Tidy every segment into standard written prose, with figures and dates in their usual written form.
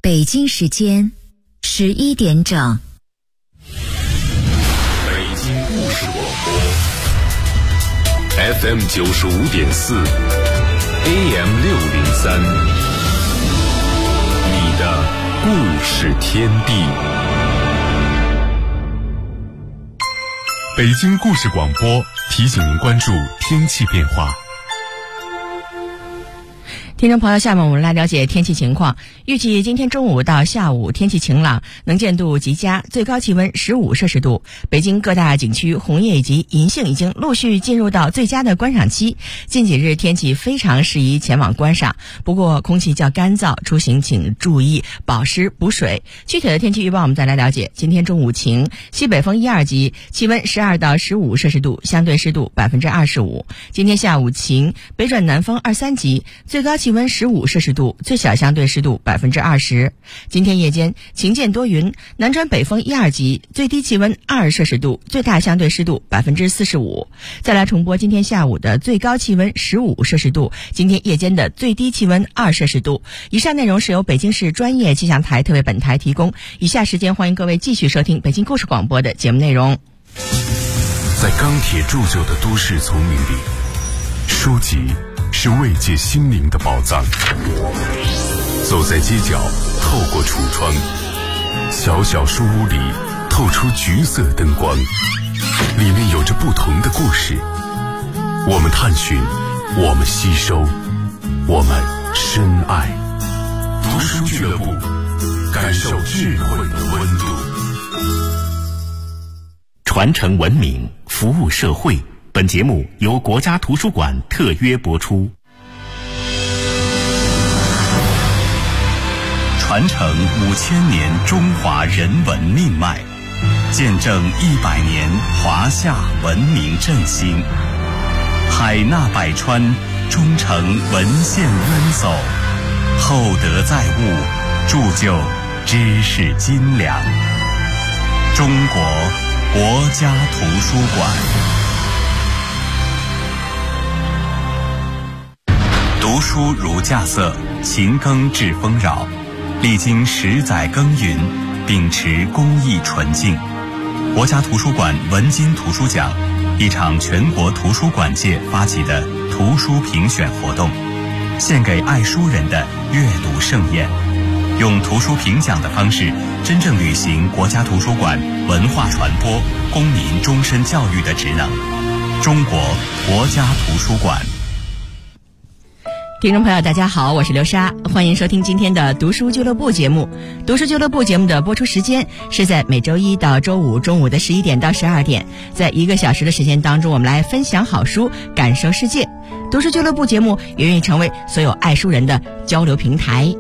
北京时间11点整。 北京故事广播 FM 95.4 AM 603，你的故事天地。北京故事广播提醒您关注天气变化。 听众朋友，下面我们来了解天气情况。预计今天中午到下午天气晴朗，能见度极佳，最高气温15摄氏度。北京各大景区红叶以及银杏已经陆续进入到最佳的观赏期，近几日天气非常适宜前往观赏。不过空气较干燥，出行请注意保湿补水。具体的天气预报我们再来了解。今天中午晴，西北风1、2级，气温12到15摄氏度，相对湿度25%。今天下午晴，北转南风2、3级，最高气温15摄氏度，最小相对湿度20%。今天夜间晴间多云，南转北风1、2级，最低气温2摄氏度，最大相对湿度45%。再来重播今天下午的最高气温15摄氏度，今天夜间的最低气温2摄氏度。以上内容是由北京市专业气象台特为本台提供。以下时间欢迎各位继续收听北京故事广播的节目内容。 在钢铁铸就的都市丛林里，书籍是慰藉心灵的宝藏。走在街角，透过橱窗，小小书屋里透出橘色灯光，里面有着不同的故事。我们探寻，我们吸收，我们深爱。读书俱乐部，感受智慧的温度。 传承文明，服务社会。本节目由国家图书馆特约播出。传承5000年中华人文命脉，见证100年华夏文明振兴。海纳百川，忠诚文献渊薮，厚德载物，铸就知识斤两。中国国家图书馆。读书如稼穑，勤耕致丰饶。历经10载耕耘，秉持公益纯净，国家图书馆文津图书奖，一场全国图书馆界发起的图书评选活动，献给爱书人的阅读盛宴，用图书评奖的方式，真正履行国家图书馆文化传播、公民终身教育的职能。中国国家图书馆。 听众朋友大家好，我是刘莎，欢迎收听今天的读书俱乐部节目。读书俱乐部节目的播出时间是在每周一到周五中午的11点到12点，在1个小时的时间当中，我们来分享好书，感受世界。读书俱乐部节目也愿意成为所有爱书人的交流平台。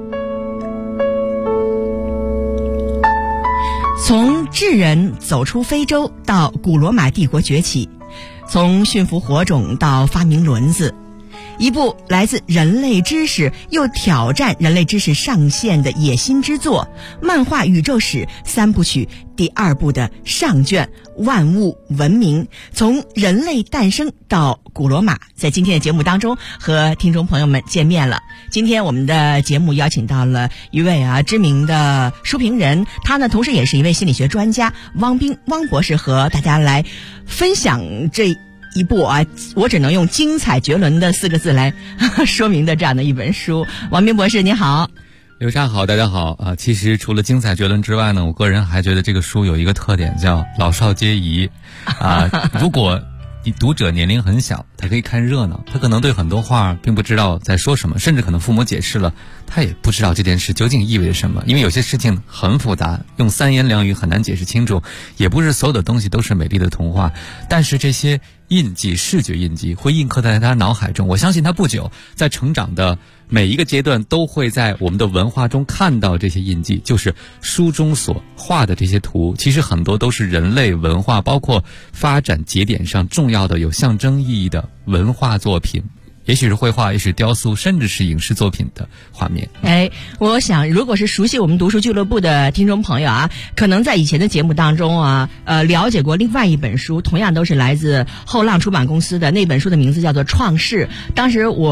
从智人走出非洲到古罗马帝国崛起，从驯服火种到发明轮子，一部来自人类知识又挑战人类知识上限的野心之作——漫画宇宙史3部曲第2部的上卷《万物文明》，从人类诞生到古罗马，在今天的节目当中和听众朋友们见面了。今天我们的节目邀请到了一位知名的书评人，他呢同时也是一位心理学专家，汪斌汪博士，和大家来分享这一部我只能用精彩绝伦的4个字来说明的这样的一本书。王斌博士您好。 刘莎好，大家好啊！其实除了精彩绝伦之外呢，我个人还觉得这个书有一个特点，叫老少皆宜啊。如果你读者年龄很小，他可以看热闹，他可能对很多话并不知道在说什么，甚至可能父母解释了，他也不知道这件事究竟意味着什么。因为有些事情很复杂，用3言2语很难解释清楚，也不是所有的东西都是美丽的童话。但是这些印记，视觉印记会印刻在他脑海中，我相信他不久在成长的每一个阶段都会在我们的文化中看到这些印记，就是书中所画的这些图，其实很多都是人类文化包括发展节点上重要的有象征意义的文化作品，也许是绘画，也许是雕塑，甚至是影视作品的画面。 我想如果是熟悉我们读书俱乐部的听众朋友可能在以前的节目当中了解过另外一本书，同样都是来自后浪出版公司的，那本书的名字叫做《创世》。当时我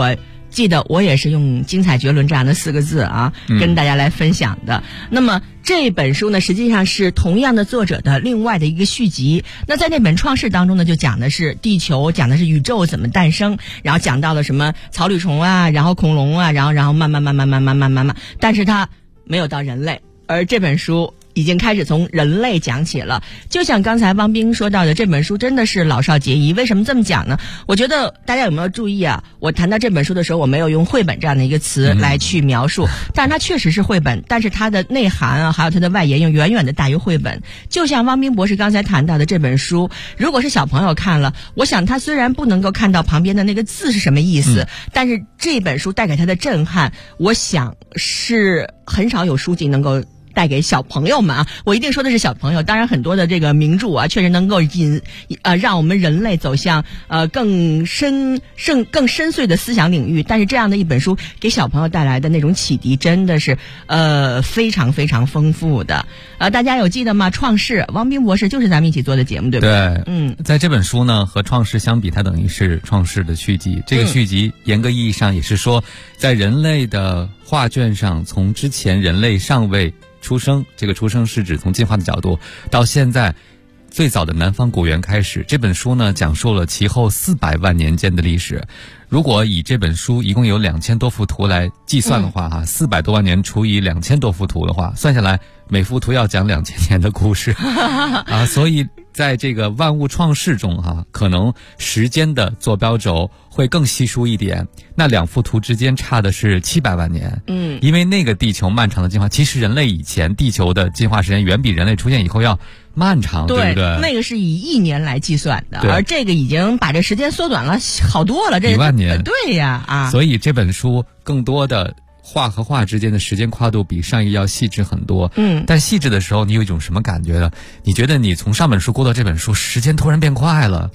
记得我也是用精彩绝伦这样的4个字啊，跟大家来分享的。那么这本书呢，实际上是同样的作者的另外的一个续集。那在那本创世当中呢，就讲的是地球，讲的是宇宙怎么诞生，然后讲到了什么草履虫啊，然后恐龙啊，然后慢慢，但是它没有到人类，而这本书已经开始从人类讲起了。就像刚才汪冰说到的，这本书真的是老少皆宜。为什么这么讲呢？我觉得大家有没有注意啊，我谈到这本书的时候，我没有用绘本这样的一个词来去描述，但是它确实是绘本，但是它的内涵啊，还有它的外延又远远的大于绘本。就像汪冰博士刚才谈到的这本书，如果是小朋友看了，我想他虽然不能够看到旁边的那个字是什么意思，但是这本书带给他的震撼，我想是很少有书籍能够带给小朋友们啊，我一定说的是小朋友。当然，很多的这个名著啊，确实能够让我们人类走向更深邃的思想领域。但是这样的一本书给小朋友带来的那种启迪，真的是非常非常丰富的。大家有记得吗？创世，汪冰博士就是咱们一起做的节目，对不对？ 对，在这本书呢和创世相比，它等于是创世的续集。这个续集严格意义上也是说，在人类的画卷上，从之前人类尚未出生，这个出生是指从进化的角度，到现在最早的南方古猿开始。这本书呢讲述了其后400万年间的历史。如果以这本书一共有2000多幅图来计算的话400多万年除以2000多幅图的话，算下来每幅图要讲2000年的故事所以在这个万物创世中可能时间的坐标轴会更稀疏一点。那2幅图之间差的是700万年。因为那个地球漫长的进化，其实人类以前地球的进化时间远比人类出现以后要漫长，对不对？ 那个是以1年来计算的，而这个已经把这时间缩短了好多了，这 1万年。 对呀所以这本书更多的画和画之间的时间跨度比上一个要细致很多。但细致的时候你有一种什么感觉呢？你觉得你从上本书过到这本书，时间突然变快了。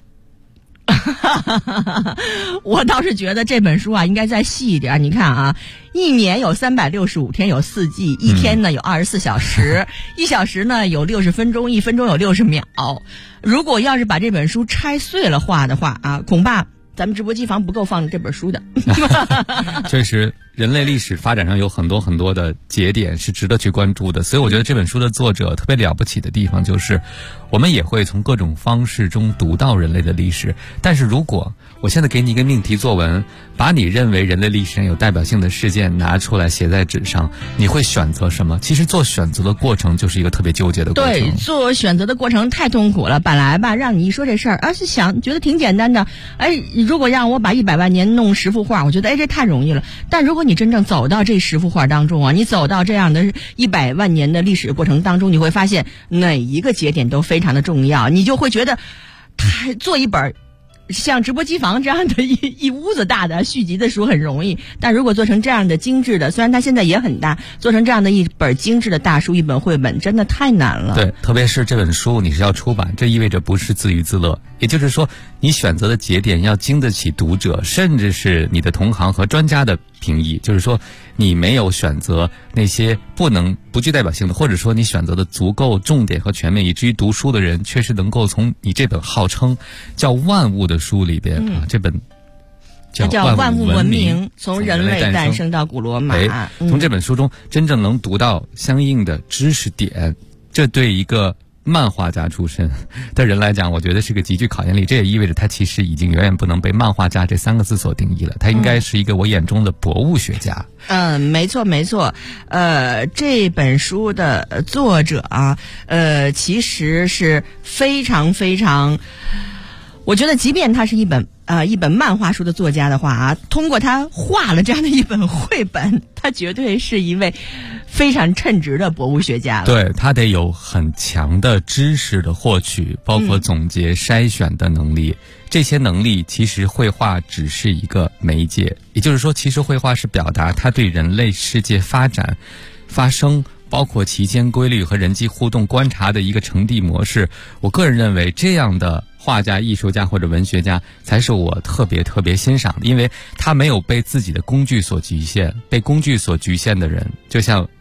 我倒是觉得这本书应该再细一点。你看1年有365天，有4季，一天呢有24小时，1小时呢有60分钟，1分钟有60秒。如果要是把这本书拆碎了画的话恐怕咱们直播机房不够放这本书的。 确实，人类历史发展上有很多很多的节点是值得去关注的。所以我觉得这本书的作者特别了不起的地方，就是我们也会从各种方式中读到人类的历史。但是如果我现在给你一个命题作文，把你认为人类历史上有代表性的事件拿出来写在纸上，你会选择什么？其实做选择的过程就是一个特别纠结的过程。 对，做选择的过程太痛苦了。本来让你一说这事儿是想觉得挺简单的。如果让我把100万年弄10幅画，我觉得这太容易了。但如果你真正走到这10幅画当中你走到这样的100万年的历史过程当中，你会发现哪一个节点都非常的重要。你就会觉得做一本像直播机房这样的一屋子大的续集的书很容易，但如果做成这样的精致的，虽然它现在也很大，做成这样的一本精致的大书，一本绘本真的太难了。 对，特别是这本书你是要出版，这意味着不是自娱自乐，也就是说你选择的节点要经得起读者甚至是你的同行和专家的评议，就是说你没有选择那些不具代表性的，或者说你选择的足够重点和全面，以至于读书的人确实能够从你这本号称叫万物的书里边这本叫万物文明，从人类诞生到古罗马， 从这本书中真正能读到相应的知识点。这对一个漫画家出身的人来讲，我觉得是个极具考验力。这也意味着他其实已经远远不能被漫画家这3个字所定义了，他应该是一个我眼中的博物学家。 没错。这本书的作者其实是非常非常，我觉得即便他是一本漫画书的作家的话通过他画了这样的一本绘本，他绝对是一位非常称职的博物学家了。 对，他得有很强的知识的获取，包括总结筛选的能力。这些能力其实绘画只是一个媒介，也就是说其实绘画是表达他对人类世界发展发生包括其间规律和人际互动观察的一个成地模式。我个人认为这样的画家、艺术家或者文学家才是我特别特别欣赏的，因为他没有被自己的工具所局限。被工具所局限的人，就像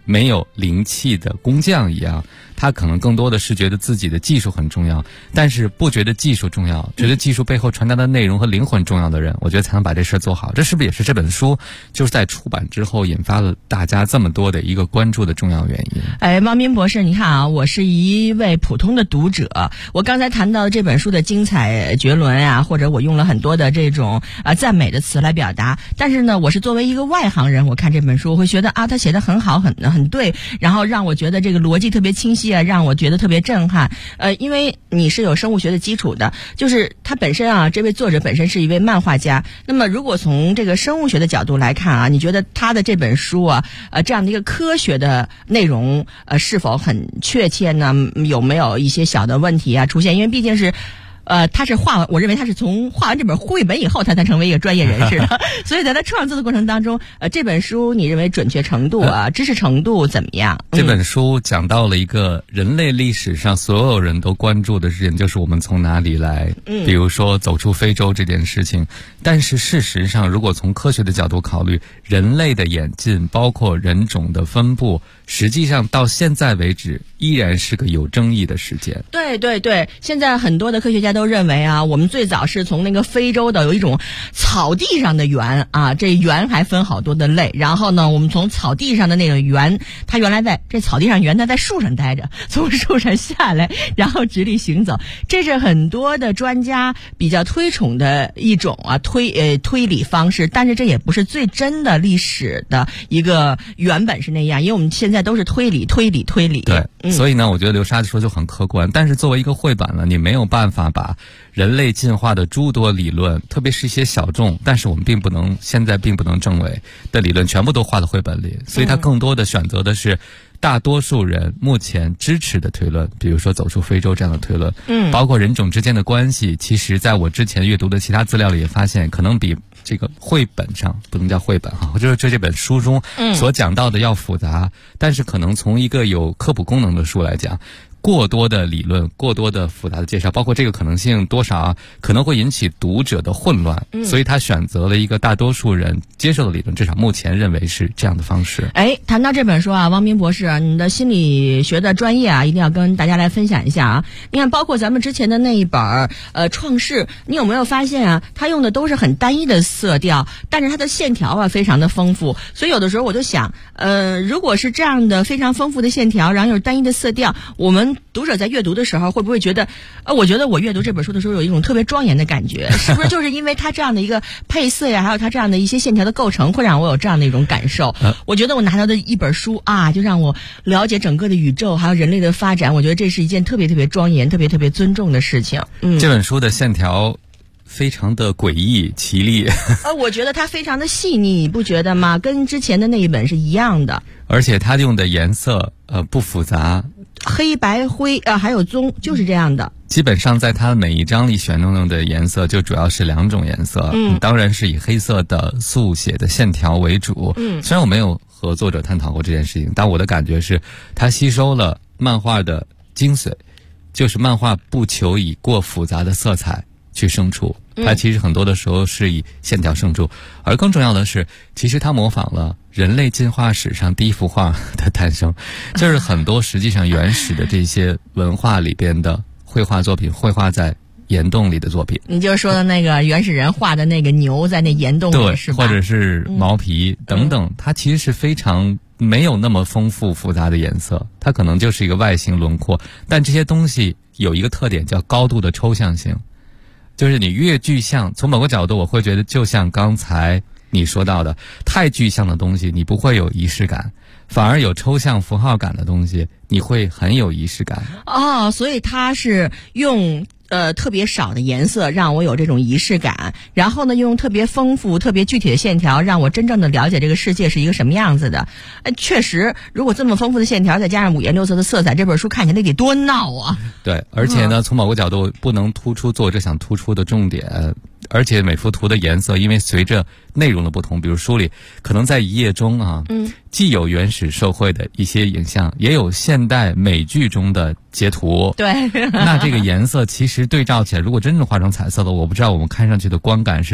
没有灵气的工匠一样，他可能更多的是觉得自己的技术很重要，但是不觉得技术重要，觉得技术背后传达的内容和灵魂重要的人，我觉得才能把这事做好。这是不是也是这本书就是在出版之后引发了大家这么多的一个关注的重要原因？ 汪斌博士，你看啊，我是一位普通的读者，我刚才谈到这本书的精彩绝伦啊，或者我用了很多的这种赞美的词来表达，但是呢，我是作为一个外行人，我看这本书会觉得啊，他写的很好，很对，然后让我觉得这个逻辑特别清晰啊，让我觉得特别震撼。因为你是有生物学的基础的，就是他本身啊，这位作者本身是一位漫画家。那么如果从这个生物学的角度来看啊，你觉得他的这本书啊，这样的一个科学的内容是否很确切呢？有没有一些小的问题啊出现？因为毕竟是他是我认为他是从画完这本绘本以后，他才成为一个专业人士的。所以在他创作的过程当中，这本书你认为准确程度啊，知识程度怎么样？ 这本书讲到了一个人类历史上所有人都关注的事情，就是我们从哪里来。比如说走出非洲这件事情。但是事实上，如果从科学的角度考虑，人类的演进，包括人种的分布，实际上到现在为止依然是个有争议的事件。 对对对，现在很多的科学家都认为啊，我们最早是从那个非洲的有一种草地上的猿啊，这猿还分好多的类。然后呢，我们从草地上的那个猿，它原来在这草地上猿，它在树上待着，从树上下来，然后直立行走。这是很多的专家比较推崇的一种啊推理方式，但是这也不是最真的历史的一个原本是那样，因为我们现在都是推理。 对，所以呢，我觉得流沙的说就很客观。但是作为一个绘本呢，你没有办法把人类进化的诸多理论，特别是一些小众，但是我们现在并不能证伪的理论，全部都画到绘本里。所以它更多的选择的是大多数人目前支持的推论，比如说走出非洲这样的推论，包括人种之间的关系，其实在我之前阅读的其他资料里也发现，可能比这个绘本上，不能叫绘本哈，就是这本书中所讲到的要复杂，但是可能从一个有科普功能的书来讲，过多的理论，过多的复杂的介绍，包括这个可能性多少可能会引起读者的混乱，所以他选择了一个大多数人接受的理论，至少目前认为是这样的方式。 谈到这本书啊，汪斌博士，你的心理学的专业啊，一定要跟大家来分享一下啊。你看，包括咱们之前的那一本创世，你有没有发现啊，它用的都是很单一的色调，但是它的线条啊非常的丰富。所以有的时候我就想，如果是这样的非常丰富的线条，然后又是单一的色调，我们读者在阅读的时候会不会觉得我觉得我阅读这本书的时候有一种特别庄严的感觉，是不是就是因为它这样的一个配色呀，还有它这样的一些线条的构成，会让我有这样的一种感受？我觉得我拿到的一本书啊，就让我了解整个的宇宙还有人类的发展，我觉得这是一件特别特别庄严、特别特别尊重的事情。 这本书的线条非常的诡异奇丽， 我觉得它非常的细腻，你不觉得吗？跟之前的那一本是一样的， 而且它用的颜色不复杂， 黑白灰还有棕，就是这样的。 基本上在它每一章里选用的颜色就主要是2种颜色，当然是以黑色的速写的线条为主。虽然我没有和作者探讨过这件事情，但我的感觉是它吸收了漫画的精髓，就是漫画不求以过复杂的色彩去胜出，它其实很多的时候是以线条胜出，而更重要的是，其实它模仿了人类进化史上第一幅画的诞生，就是很多实际上原始的这些文化里边的绘画作品，绘画在岩洞里的作品。 你就说的那个原始人画的那个牛在那岩洞里， 对， 是吧？ 或者是毛皮等等，它其实是非常没有那么丰富复杂的颜色，它可能就是一个外形轮廓，但这些东西有一个特点叫高度的抽象性，就是你越具象，从某个角度我会觉得就像刚才你说到的，太具象的东西你不会有仪式感，反而有抽象符号感的东西你会很有仪式感。 所以它是用特别少的颜色让我有这种仪式感，然后呢用特别丰富特别具体的线条让我真正的了解这个世界是一个什么样子的。确实如果这么丰富的线条再加上五颜六色的色彩，这本书看起来得多闹啊。 对，而且呢从某个角度不能突出作者想突出的重点，而且每幅图的颜色因为随着内容的不同，比如书里可能在一页中既有原始社会的一些影像，也有现代美剧中的截图。 对， 那这个颜色其实对照起来，如果真正画成彩色的，我不知道我们看上去的观感是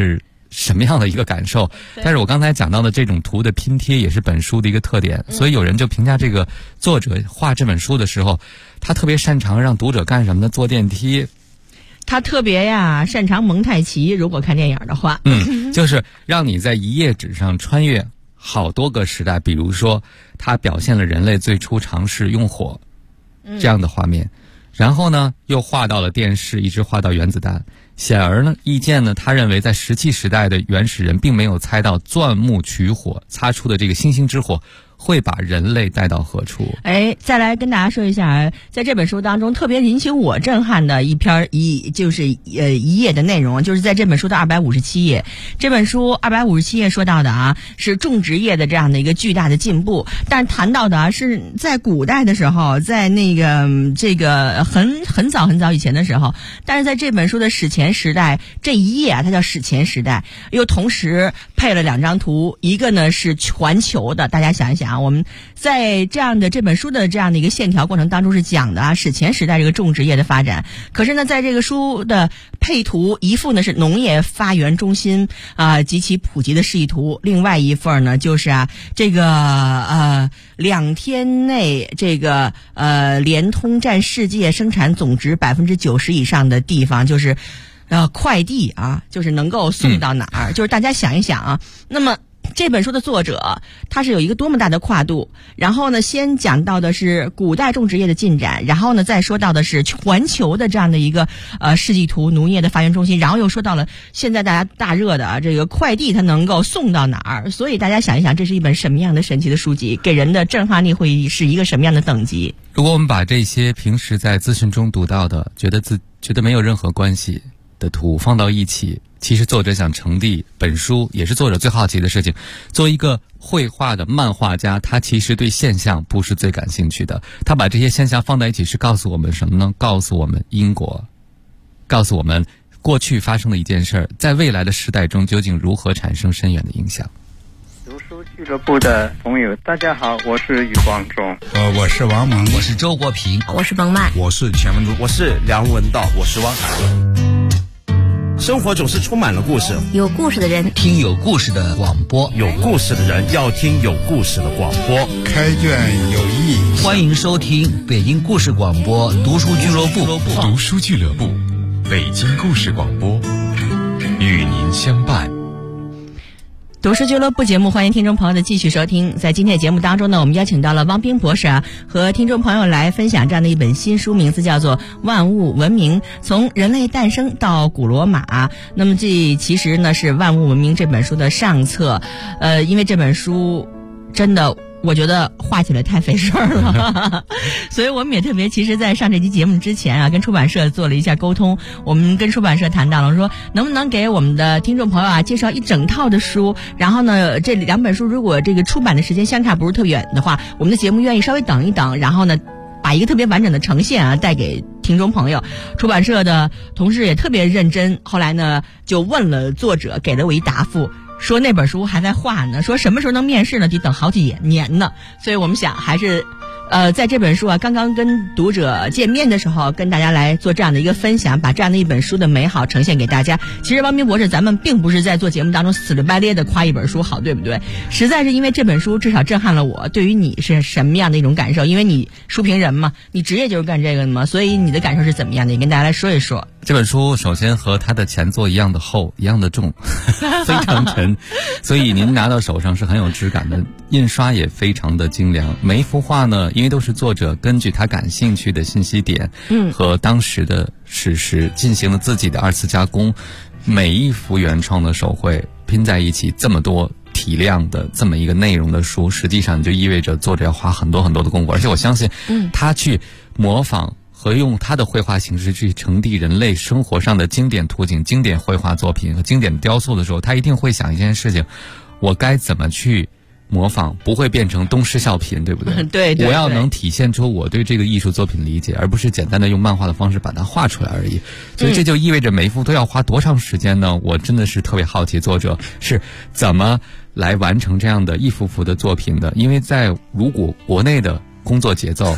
什么样的一个感受。但是我刚才讲到的这种图的拼贴也是本书的一个特点，所以有人就评价这个作者画这本书的时候，他特别擅长让读者干什么呢？坐电梯。 他特别擅长蒙太奇，如果看电影的话， 就是让你在一页纸上穿越好多个时代。比如说他表现了人类最初尝试用火这样的画面，然后呢又画到了电视，一直画到原子弹。显而易见呢，他认为在石器时代的原始人并没有猜到钻木取火擦出的这个星星之火会把人类带到何处。 再来跟大家说一下，在这本书当中特别引起我震撼的一页的内容，就是在这本书的257页。这本书257页说到的是种植业的这样的一个巨大的进步，但是谈到的是在古代的时候，在那个很早以前的时候，但是在这本书的史前时代这一页它叫史前时代，又同时配了2张图，一个呢是全球的，大家想一想，我们在这本书的这样的一个线条过程当中是讲的史前时代这个种植业的发展。可是呢，在这个书的配图一幅呢是农业发源中心及其普及的示意图，另外一份呢就是这个2天内这个联通占世界生产总值90%以上的地方，就是快递就是能够送到哪儿，就是大家想一想那么这本书的作者他是有一个多么大的跨度，然后呢先讲到的是古代种植业的进展，然后呢再说到的是全球的这样的一个示意图，农业的发源中心，然后又说到了现在大家大热的这个快递它能够送到哪儿。所以大家想一想，这是一本什么样的神奇的书籍，给人的震撼力会是一个什么样的等级。 如果我们把这些平时在资讯中读到的觉得没有任何关系的图放到一起，其实作者想呈递本书也是作者最好奇的事情。作为一个绘画的漫画家，他其实对现象不是最感兴趣的，他把这些现象放在一起是告诉我们什么呢？告诉我们因果，告诉我们过去发生的一件事儿在未来的时代中究竟如何产生深远的影响。 读书俱乐部的朋友大家好，我是余光中。 我是王蒙， 我是周国平， 我是冯曼， 我是钱文珠， 我是梁文道，我是汪涵。生活总是充满了故事， 有故事的人听有故事的广播， 有故事的人要听有故事的广播。 开卷有益， 欢迎收听北京故事广播读书俱乐部。 读书俱乐部，北京故事广播，与您相伴。 读书俱乐部节目，欢迎听众朋友的继续收听。在今天的节目当中呢，我们邀请到了汪冰博士和听众朋友来分享这样的一本新书，名字叫做《万物文明：从人类诞生到古罗马》。那么这其实呢是《万物文明》这本书的上册。因为这本书真的我觉得画起来太费事儿了所以我们也特别，其实在上这期节目之前跟出版社做了一下沟通，我们跟出版社谈到了，说能不能给我们的听众朋友介绍一整套的书，然后呢这2本书如果这个出版的时间相差不是特别远的话，我们的节目愿意稍微等一等，然后呢把一个特别完整的呈现带给听众朋友。出版社的同事也特别认真，后来呢就问了作者，给了我一答复，说那本书还在画呢，说什么时候能面世呢，得等好几年呢。所以我们想还是在这本书刚刚跟读者见面的时候，跟大家来做这样的一个分享，把这样的一本书的美好呈现给大家。其实汪冰博士，咱们并不是在做节目当中死了白咧的夸一本书好，对不对？实在是因为这本书至少震撼了我。对于你是什么样的一种感受？因为你书评人嘛，你职业就是干这个的嘛，所以你的感受是怎么样的？你跟大家来说一说。 这本书首先和它的前作一样的厚，一样的重非常沉，所以您拿到手上是很有质感的，印刷也非常的精良。每一幅画呢，因为都是作者根据他感兴趣的信息点和当时的史实进行了自己的2次加工，每一幅原创的手绘拼在一起，这么多体量的这么一个内容的书，实际上就意味着作者要花很多很多的功夫。而且我相信他去模仿和用他的绘画形式去呈递人类生活上的经典图景、经典绘画作品和经典雕塑的时候，他一定会想一件事情，我该怎么去模仿，不会变成东施效颦，对不对？ 对， 我要能体现出我对这个艺术作品理解，而不是简单的用漫画的方式把它画出来而已。所以这就意味着每一幅都要花多长时间呢？我真的是特别好奇作者是怎么来完成这样的一幅幅的作品的。因为在如果国内的工作节奏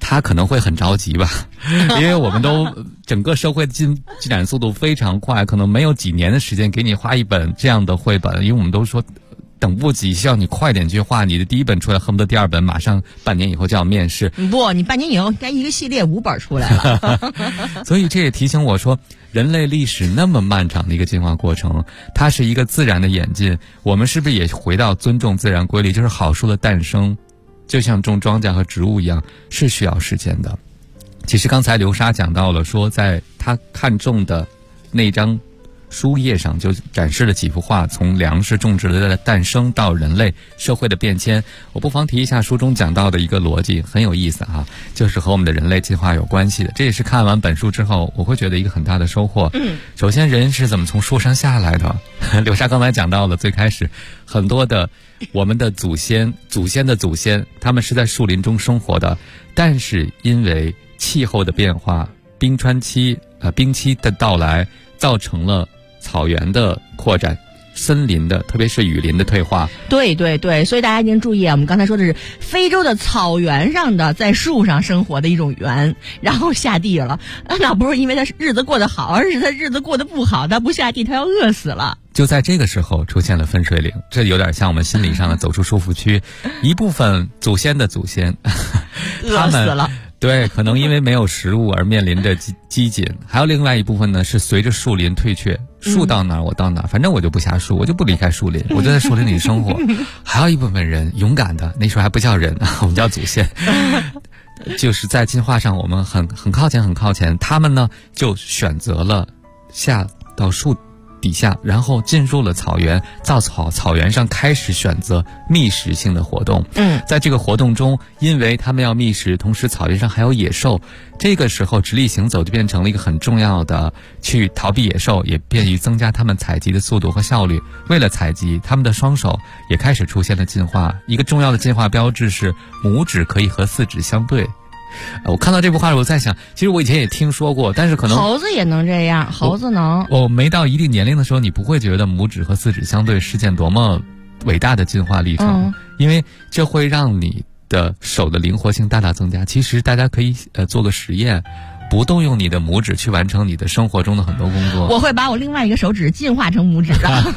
他可能会很着急吧，因为我们都整个社会的进展速度非常快，可能没有几年的时间给你画一本这样的绘本，因为我们都说等不及，需要你快点去画，你的第一本出来，恨不得第二本马上半年以后就要面试。 不，你半年以后该一个系列5本出来了。 所以这也提醒我说，人类历史那么漫长的一个进化过程，它是一个自然的演进，我们是不是也回到尊重自然规律，就是好书的诞生就像种庄稼和植物一样，是需要时间的。其实刚才流沙讲到了说，在他看中的那张书页上就展示了几幅画，从粮食种植的诞生到人类社会的变迁。我不妨提一下书中讲到的一个逻辑，很有意思啊，就是和我们的人类进化有关系的。这也是看完本书之后我会觉得一个很大的收获。首先人是怎么从树上下来的，流沙刚才讲到了，最开始很多的我们的祖先的祖先，他们是在树林中生活的，但是因为气候的变化，冰期的到来，造成了草原的扩展，森林的特别是雨林的退化。 对对对，所以大家一定注意啊，我们刚才说的是非洲的草原上的在树上生活的一种猿，然后下地了，那不是因为他日子过得好，而是他日子过得不好，他不下地他要饿死了。 就在这个时候出现了分水岭，这有点像我们心理上的走出舒服区。一部分祖先的祖先饿死了， 对，可能因为没有食物而面临着饥馑。还有另外一部分呢，是随着树林退却，树到哪儿我到哪儿，反正我就不下树，我就不离开树林，我就在树林里生活。还有一部分人勇敢的，那时候还不叫人，我们叫祖先。就是在进化上我们很靠前，他们呢就选择了下到树底下，然后进入了草原，草原上开始选择觅食性的活动。在这个活动中，因为他们要觅食，同时草原上还有野兽，这个时候直立行走就变成了一个很重要的，去逃避野兽，也便于增加他们采集的速度和效率。为了采集，他们的双手也开始出现了进化。一个重要的进化标志是拇指可以和四指相对。我看到这幅画，我在想，其实我以前也听说过，但是可能猴子也能这样，猴子能。 我没到一定年龄的时候，你不会觉得拇指和四指相对是件多么伟大的进化历程，因为这会让你的手的灵活性大大增加。其实大家可以做个实验，不动用你的拇指去完成你的生活中的很多工作。 我会把我另外一个手指进化成拇指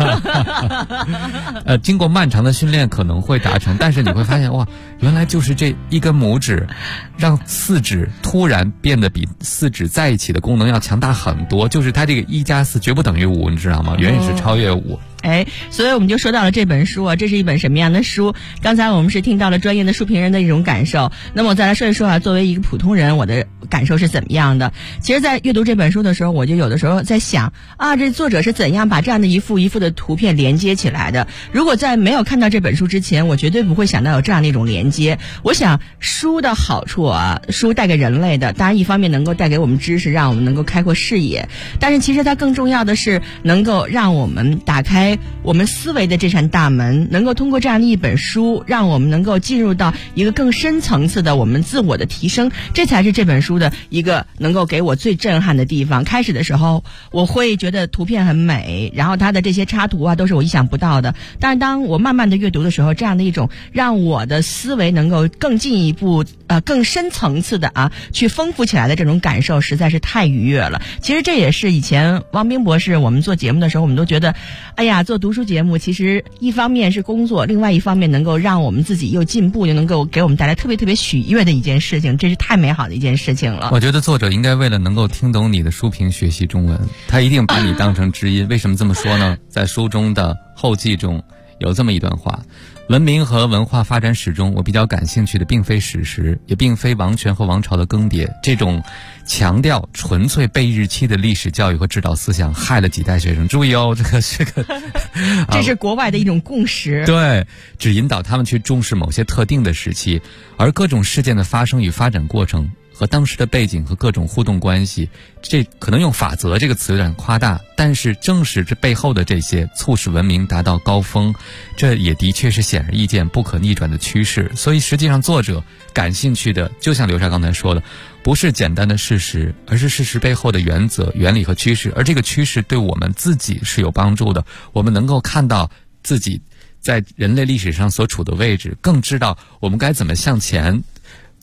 的。 经过漫长的训练可能会达成，但是你会发现哇，原来就是这一根拇指让四指突然变得比四指在一起的功能要强大很多，就是它这个1+4绝不等于5，你知道吗？远远是超越5。 所以我们就说到了这本书啊，这是一本什么样的书？刚才我们是听到了专业的书评人的一种感受，那么我再来说一说啊，作为一个普通人，我的感受是怎么样的？其实，在阅读这本书的时候，我就有的时候在想啊，这作者是怎样把这样的一幅一幅的图片连接起来的？如果在没有看到这本书之前，我绝对不会想到有这样的一种连接。我想书的好处啊，书带给人类的，当然一方面能够带给我们知识，让我们能够开阔视野，但是其实它更重要的是能够让我们打开我们思维的这扇大门，能够通过这样的一本书，让我们能够进入到一个更深层次的我们自我的提升，这才是这本书的一个能够给我最震撼的地方。开始的时候我会觉得图片很美，然后它的这些插图啊都是我意想不到的，但是当我慢慢的阅读的时候，这样的一种让我的思维能够更进一步更深层次的去丰富起来的这种感受实在是太愉悦了。其实这也是以前汪冰博士我们做节目的时候，我们都觉得哎呀，做读书节目其实一方面是工作，另外一方面能够让我们自己又进步，又能够给我们带来特别特别喜悦的一件事情，这是太美好的一件事情了。 我觉得作者应该为了能够听懂你的书评学习中文，他一定把你当成知音。为什么这么说呢？在书中的后记中有这么一段话：文明和文化发展史中，我比较感兴趣的并非史实，也并非王权和王朝的更迭，这种强调纯粹背日期的历史教育和指导思想害了几代学生。注意哦，这个这是国外的一种共识。 对，只引导他们去重视某些特定的时期，而各种事件的发生与发展过程和当时的背景和各种互动关系，这可能用法则这个词有点夸大，但是正是这背后的这些促使文明达到高峰，这也的确是显而易见不可逆转的趋势。所以实际上作者感兴趣的，就像刘莎刚才说的，不是简单的事实，而是事实背后的原则、原理和趋势，而这个趋势对我们自己是有帮助的。我们能够看到自己在人类历史上所处的位置，更知道我们该怎么向前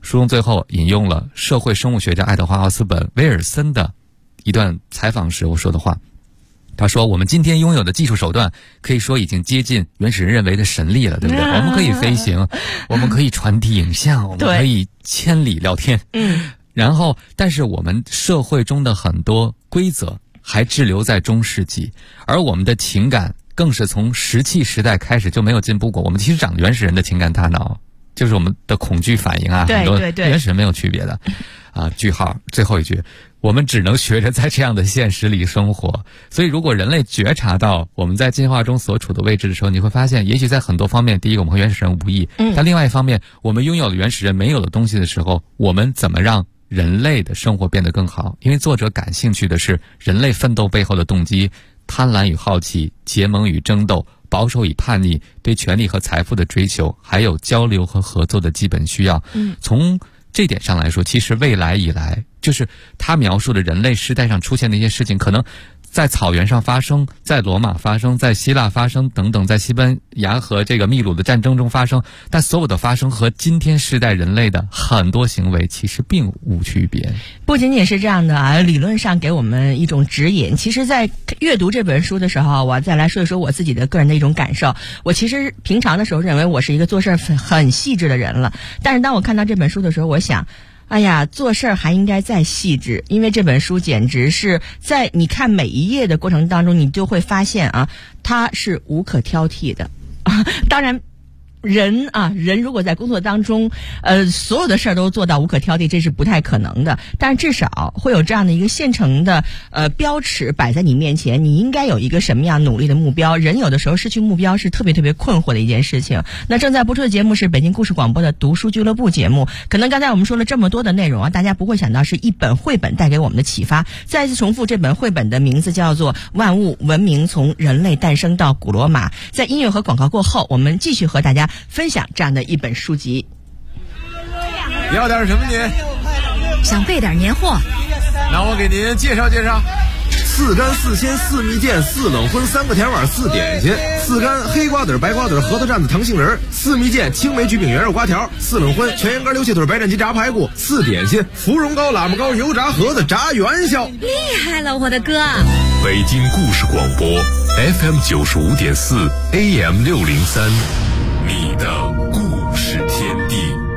书中最后引用了社会生物学家爱德华·奥斯本·威尔森的一段采访时我说的话。他说，我们今天拥有的技术手段可以说已经接近原始人认为的神力了，对不对？我们可以飞行，我们可以传递影像，我们可以千里聊天。然后但是我们社会中的很多规则还滞留在中世纪，而我们的情感更是从石器时代开始就没有进步过。我们其实长原始人的情感大脑，就是我们的恐惧反应啊，很多原始人没有区别的句号，最后一句，我们只能学着在这样的现实里生活。所以如果人类觉察到我们在进化中所处的位置的时候，你会发现也许在很多方面，第一个我们和原始人无异，但另外一方面，我们拥有了原始人没有的东西的时候，我们怎么让人类的生活变得更好？因为作者感兴趣的是人类奋斗背后的动机，贪婪与好奇，结盟与争斗，保守与叛逆，对权力和财富的追求，还有交流和合作的基本需要。从这点上来说，其实未来以来，就是他描述的人类时代上出现的一些事情，可能在草原上发生，在罗马发生，在希腊发生等等，在西班牙和这个秘鲁的战争中发生，但所有的发生和今天时代人类的很多行为其实并无区别。 不仅仅是这样的啊，理论上给我们一种指引。其实在阅读这本书的时候，我再来说一说我自己的个人的一种感受。我其实平常的时候认为我是一个做事很细致的人了，但是当我看到这本书的时候，我想哎呀，做事儿还应该再细致，因为这本书简直是在你看每一页的过程当中，你就会发现啊，它是无可挑剔的。当然人如果在工作当中所有的事儿都做到无可挑剔，这是不太可能的，但是至少会有这样的一个现成的标尺摆在你面前，你应该有一个什么样努力的目标。人有的时候失去目标是特别特别困惑的一件事情。那正在播出的节目是北京故事广播的读书俱乐部节目。可能刚才我们说了这么多的内容啊，大家不会想到是一本绘本带给我们的启发。再一次重复，这本绘本的名字叫做《万物文明从人类诞生到古罗马》。在音乐和广告过后，我们继续和大家分享这样的一本书籍。 要点什么您？ 想备点年货。 那我给您介绍介绍。4干4鲜4蜜饯4冷荤3个甜碗4点心，4干黑瓜子白瓜子核桃蘸子糖杏仁，4蜜饯青梅焗饼圆肉瓜条，4冷荤全羊肝溜蟹腿白斩鸡炸排骨，4点心芙蓉糕喇嘛糕油炸盒子炸元宵。 厉害了，我的哥！ 北京故事广播 FM 95.4 AM 603，你的故事天地。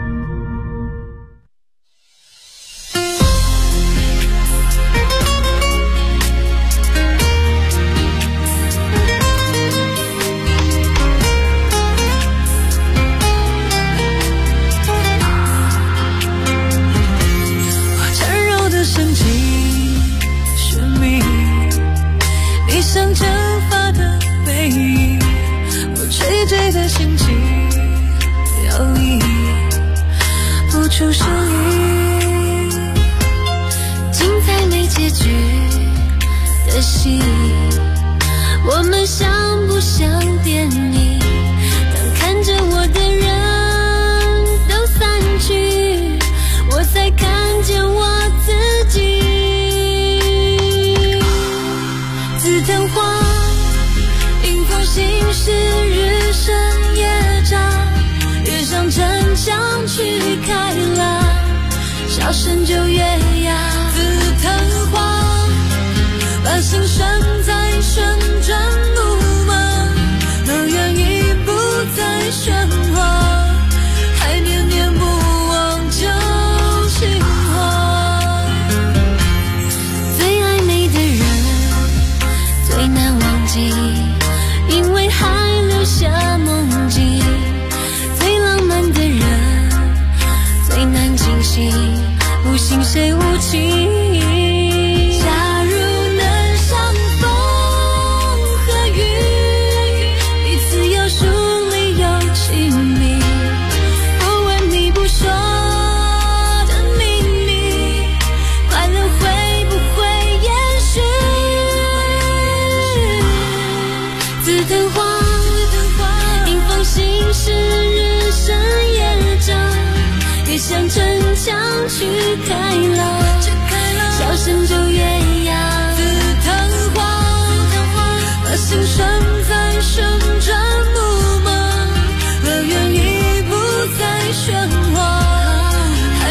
像蒸发的背影，我垂坠的心情摇曳不出声音，精彩没结局的戏，我们像不像电影？当看着我的人都散去，我才看见我自己。紫藤花，迎风行驶，日升夜长，越向城墙去开朗，笑声就越哑。紫藤花，把心拴在旋转木马，能愿意不再喧哗，还念念不忘旧情话。最暧昧的人最难忘记，因为还留下梦境。最浪漫的人最难惊醒，不信谁无情。假如能相逢和雨，彼此有疏离有亲密，不问你不说的秘密，快乐会不会延续？紫藤花，迎风行驶，日升夜长，越向城墙去开朗，笑声就越哑。紫藤花，把心拴在旋转木马，乐园已不再喧哗，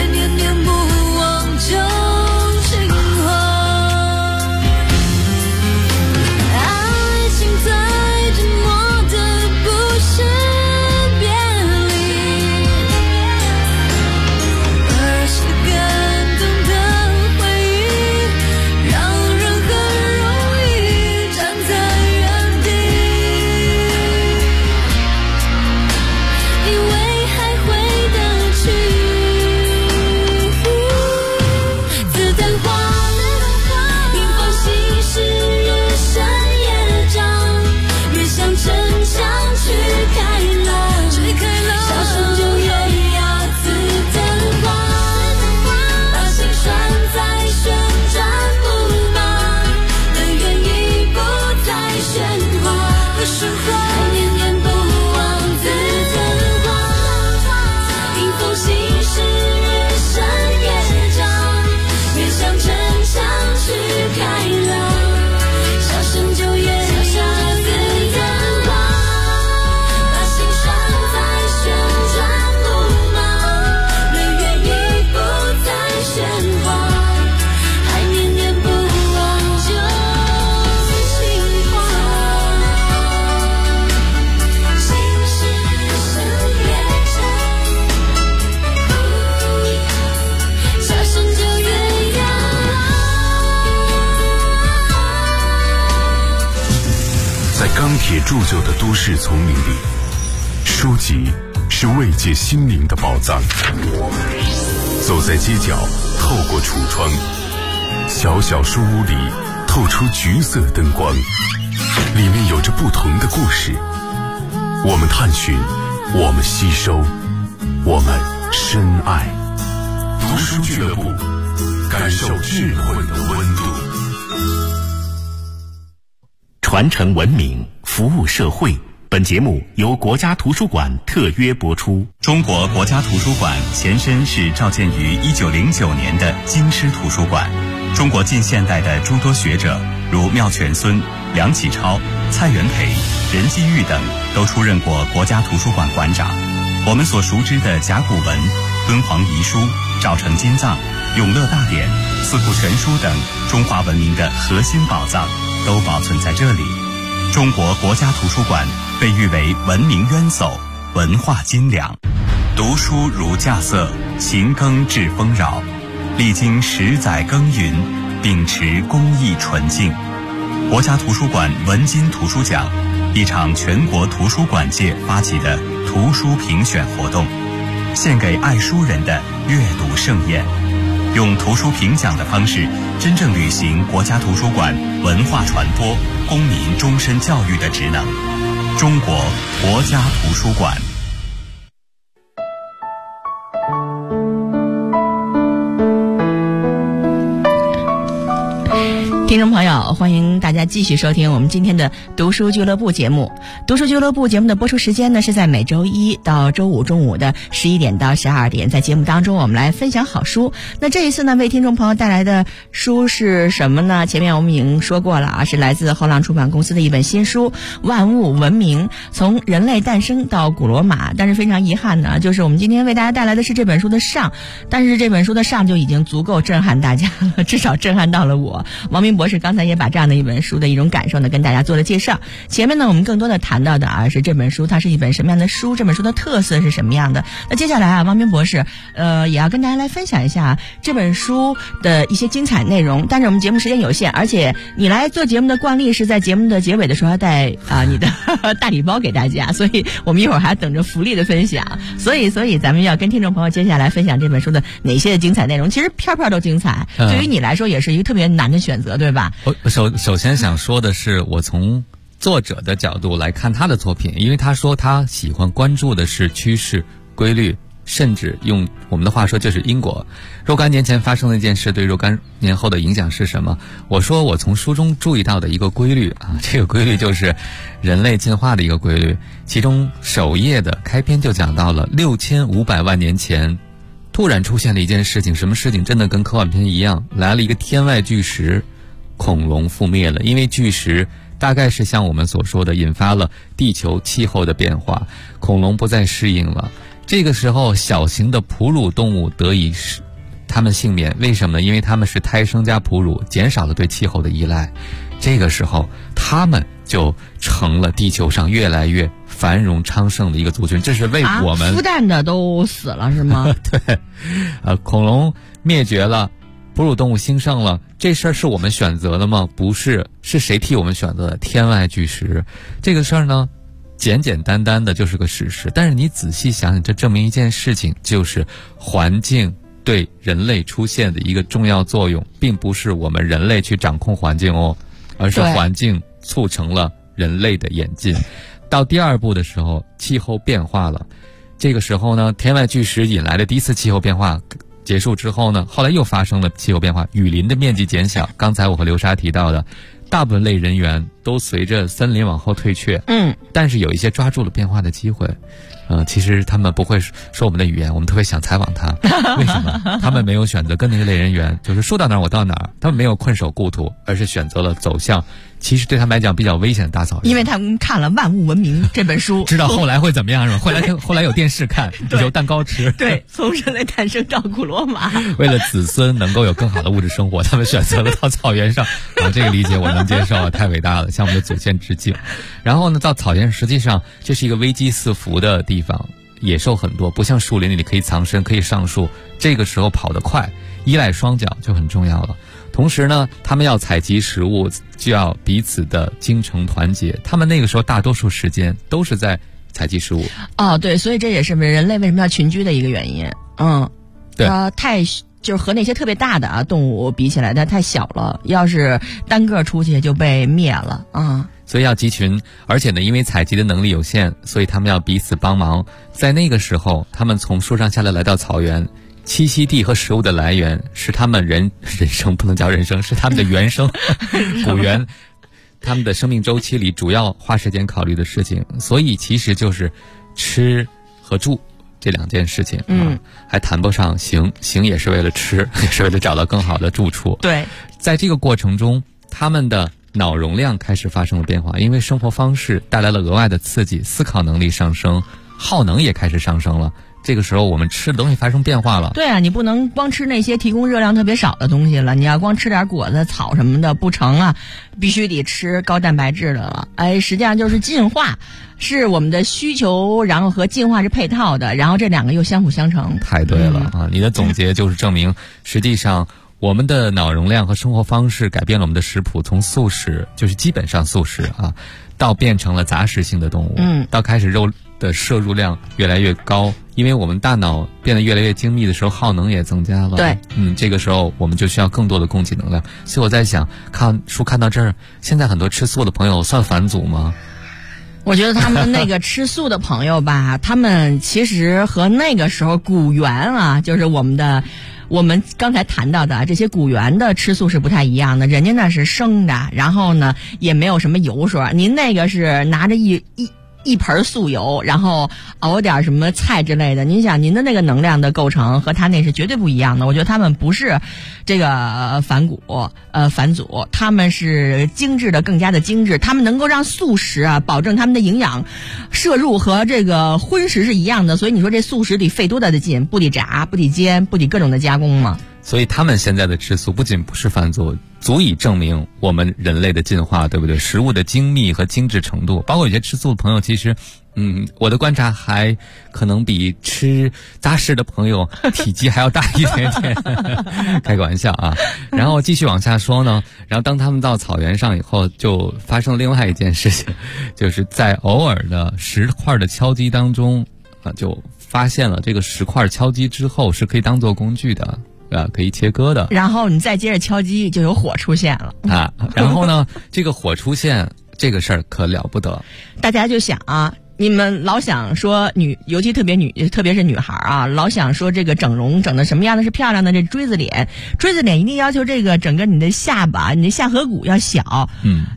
铁铸就的都市丛林里，书籍是慰藉心灵的宝藏。走在街角，透过橱窗，小小书屋里透出橘色灯光，里面有着不同的故事。我们探寻，我们吸收，我们深爱。读书俱乐部，感受智慧的温度。 传承文明，服务社会。本节目由国家图书馆特约播出。 中国国家图书馆前身是召建于1909年的京师图书馆。中国近现代的诸多学者，如妙泉孙、梁启超、蔡元培、任继玉等，都出任过国家图书馆馆长。我们所熟知的甲骨文、敦煌遗书、赵城金藏、永乐大典、四库全书等中华文明的核心宝藏，都保存在这里。中国国家图书馆被誉为文明渊薮，文化精良。读书如稼穑，勤耕致丰饶。历经10载耕耘，秉持公益纯净。国家图书馆文津图书奖，一场全国图书馆界发起的图书评选活动，献给爱书人的阅读盛宴。用图书评奖的方式，真正履行国家图书馆文化传播、公民终身教育的职能。中国国家图书馆。 听众朋友，欢迎大家继续收听我们今天的读书俱乐部节目。读书俱乐部节目的播出时间呢，是在每周一到周五中午的11点到12点，在节目当中我们来分享好书。那这一次呢，为听众朋友带来的书是什么呢？前面我们已经说过了啊，是来自后浪出版公司的一本新书《万物文明：从人类诞生到古罗马》。但是非常遗憾呢，就是我们今天为大家带来的是这本书的上，但是这本书的上就已经足够震撼大家了，至少震撼到了我。王明博士刚才也把这样的一本书的一种感受呢跟大家做了介绍。前面呢我们更多的谈到的啊是这本书它是一本什么样的书，这本书的特色是什么样的。那接下来啊，王明博士也要跟大家来分享一下这本书的一些精彩内容。但是我们节目时间有限，而且你来做节目的惯例是在节目的结尾的时候要带你的大礼包给大家，所以我们一会儿还等着福利的分享。所以咱们要跟听众朋友接下来分享这本书的哪些的精彩内容。其实片片都精彩，对于你来说也是一个特别难的选择，对吧？ 我首先想说的是，我从作者的角度来看他的作品，因为他说他喜欢关注的是趋势、规律，甚至用我们的话说就是因果。若干年前发生的一件事对若干年后的影响是什么？我说我从书中注意到的一个规律啊，这个规律就是人类进化的一个规律。其中首页的开篇就讲到了6500万年前突然出现了一件事情，什么事情真的跟科幻片一样，来了一个天外巨石，恐龙覆灭了。因为巨石大概是像我们所说的引发了地球气候的变化，恐龙不再适应了。这个时候小型的哺乳动物得以它们幸免，为什么呢？因为它们是胎生加哺乳，减少了对气候的依赖。这个时候它们就成了地球上越来越繁荣昌盛的一个族群。这是为我们孵蛋的都死了是吗？ 对，恐龙灭绝了，哺乳动物兴盛了，这事儿是我们选择的吗？不是，是谁替我们选择的？天外巨石。这个事儿呢，简简单单的就是个事实，但是你仔细想想，这证明一件事情，就是环境对人类出现的一个重要作用，并不是我们人类去掌控环境哦，而是环境促成了人类的演进。到第二步的时候，气候变化了。这个时候呢，天外巨石引来的第一次气候变化结束之后呢，后来又发生了气候变化，雨林的面积减小。刚才我和刘莎提到的，大部分类人猿都随着森林往后退却。但是有一些抓住了变化的机会。其实他们不会说我们的语言，我们特别想采访他，为什么？他们没有选择跟那个类人猿，就是说到哪儿我到哪儿，他们没有困守故土，而是选择了走向其实对他们来讲比较危险的大草原。 因为他们看了《万物文明》这本书， 知道后来会怎么样是吧？后来有电视看，有蛋糕吃。 对，从人类诞生到古罗马， 为了子孙能够有更好的物质生活，他们选择了到草原上。这个理解我能接受，太伟大了，向我们的祖先致敬。然后呢，到草原实际上这是一个危机四伏的地方，野兽很多，不像树林里可以藏身，可以上树。这个时候跑得快，依赖双脚就很重要了。 同时呢，他们要采集食物，就要彼此的精诚团结。他们那个时候大多数时间都是在采集食物。 哦，对，所以这也是人类为什么要群居的一个原因。对，就是和那些特别大的动物比起来，它太小了，要是单个出去就被灭了啊。 所以要集群，而且呢，因为采集的能力有限，所以他们要彼此帮忙。在那个时候，他们从树上下来到草原，栖息地和食物的来源是他们人生不能叫人生，是他们的原生古猿，他们的生命周期里主要花时间考虑的事情。所以其实就是吃和住这两件事情，还谈不上行也是为了吃，也是为了找到更好的住处。 对， 在这个过程中，他们的脑容量开始发生了变化，因为生活方式带来了额外的刺激，思考能力上升，耗能也开始上升了。这个时候我们吃的东西发生变化了。 对啊，你不能光吃那些提供热量特别少的东西了，你要光吃点果子草什么的不成啊，必须得吃高蛋白质的了。实际上就是进化是我们的需求，然后和进化是配套的，然后这两个又相辅相成。 太对了啊！你的总结就是证明，实际上我们的脑容量和生活方式改变了我们的食谱，从素食就是基本上素食啊，到变成了杂食性的动物，到开始肉的摄入量越来越高，因为我们大脑变得越来越精密的时候，耗能也增加了。 对， 这个时候我们就需要更多的供给能量。所以我在想，看到这儿，现在很多吃素的朋友算返祖吗？ 我觉得他们那个吃素的朋友吧，他们其实和那个时候古猿啊，就是我们刚才谈到的这些古猿的吃素是不太一样的，人家那是生的，然后呢也没有什么油水，您那个是拿着一盆素油，然后熬点什么菜之类的。您想，您的那个能量的构成和他那是绝对不一样的。我觉得他们不是这个返祖，他们是精致的，更加的精致。他们能够让素食啊保证他们的营养摄入和这个荤食是一样的。所以你说这素食得费多大的劲，不得炸，不得煎，不得各种的加工吗？ 所以他们现在的吃素不仅不是返祖，足以证明我们人类的进化，对不对？食物的精密和精致程度，包括有些吃素的朋友，其实我的观察还可能比吃杂食的朋友体积还要大一点点开个玩笑啊。然后继续往下说呢，然后当他们到草原上以后，就发生了另外一件事情，就是在偶尔的石块的敲击当中就发现了这个石块敲击之后是可以当做工具的，可以切割的。然后你再接着敲击，就有火出现了啊。然后呢，这个火出现这个事儿可了不得。 大家就想啊，你们老想说尤其特别是女孩啊，老想说这个整容整的什么样的是漂亮的，这锥子脸一定要求这个整个你的下巴、你的下颌骨要小。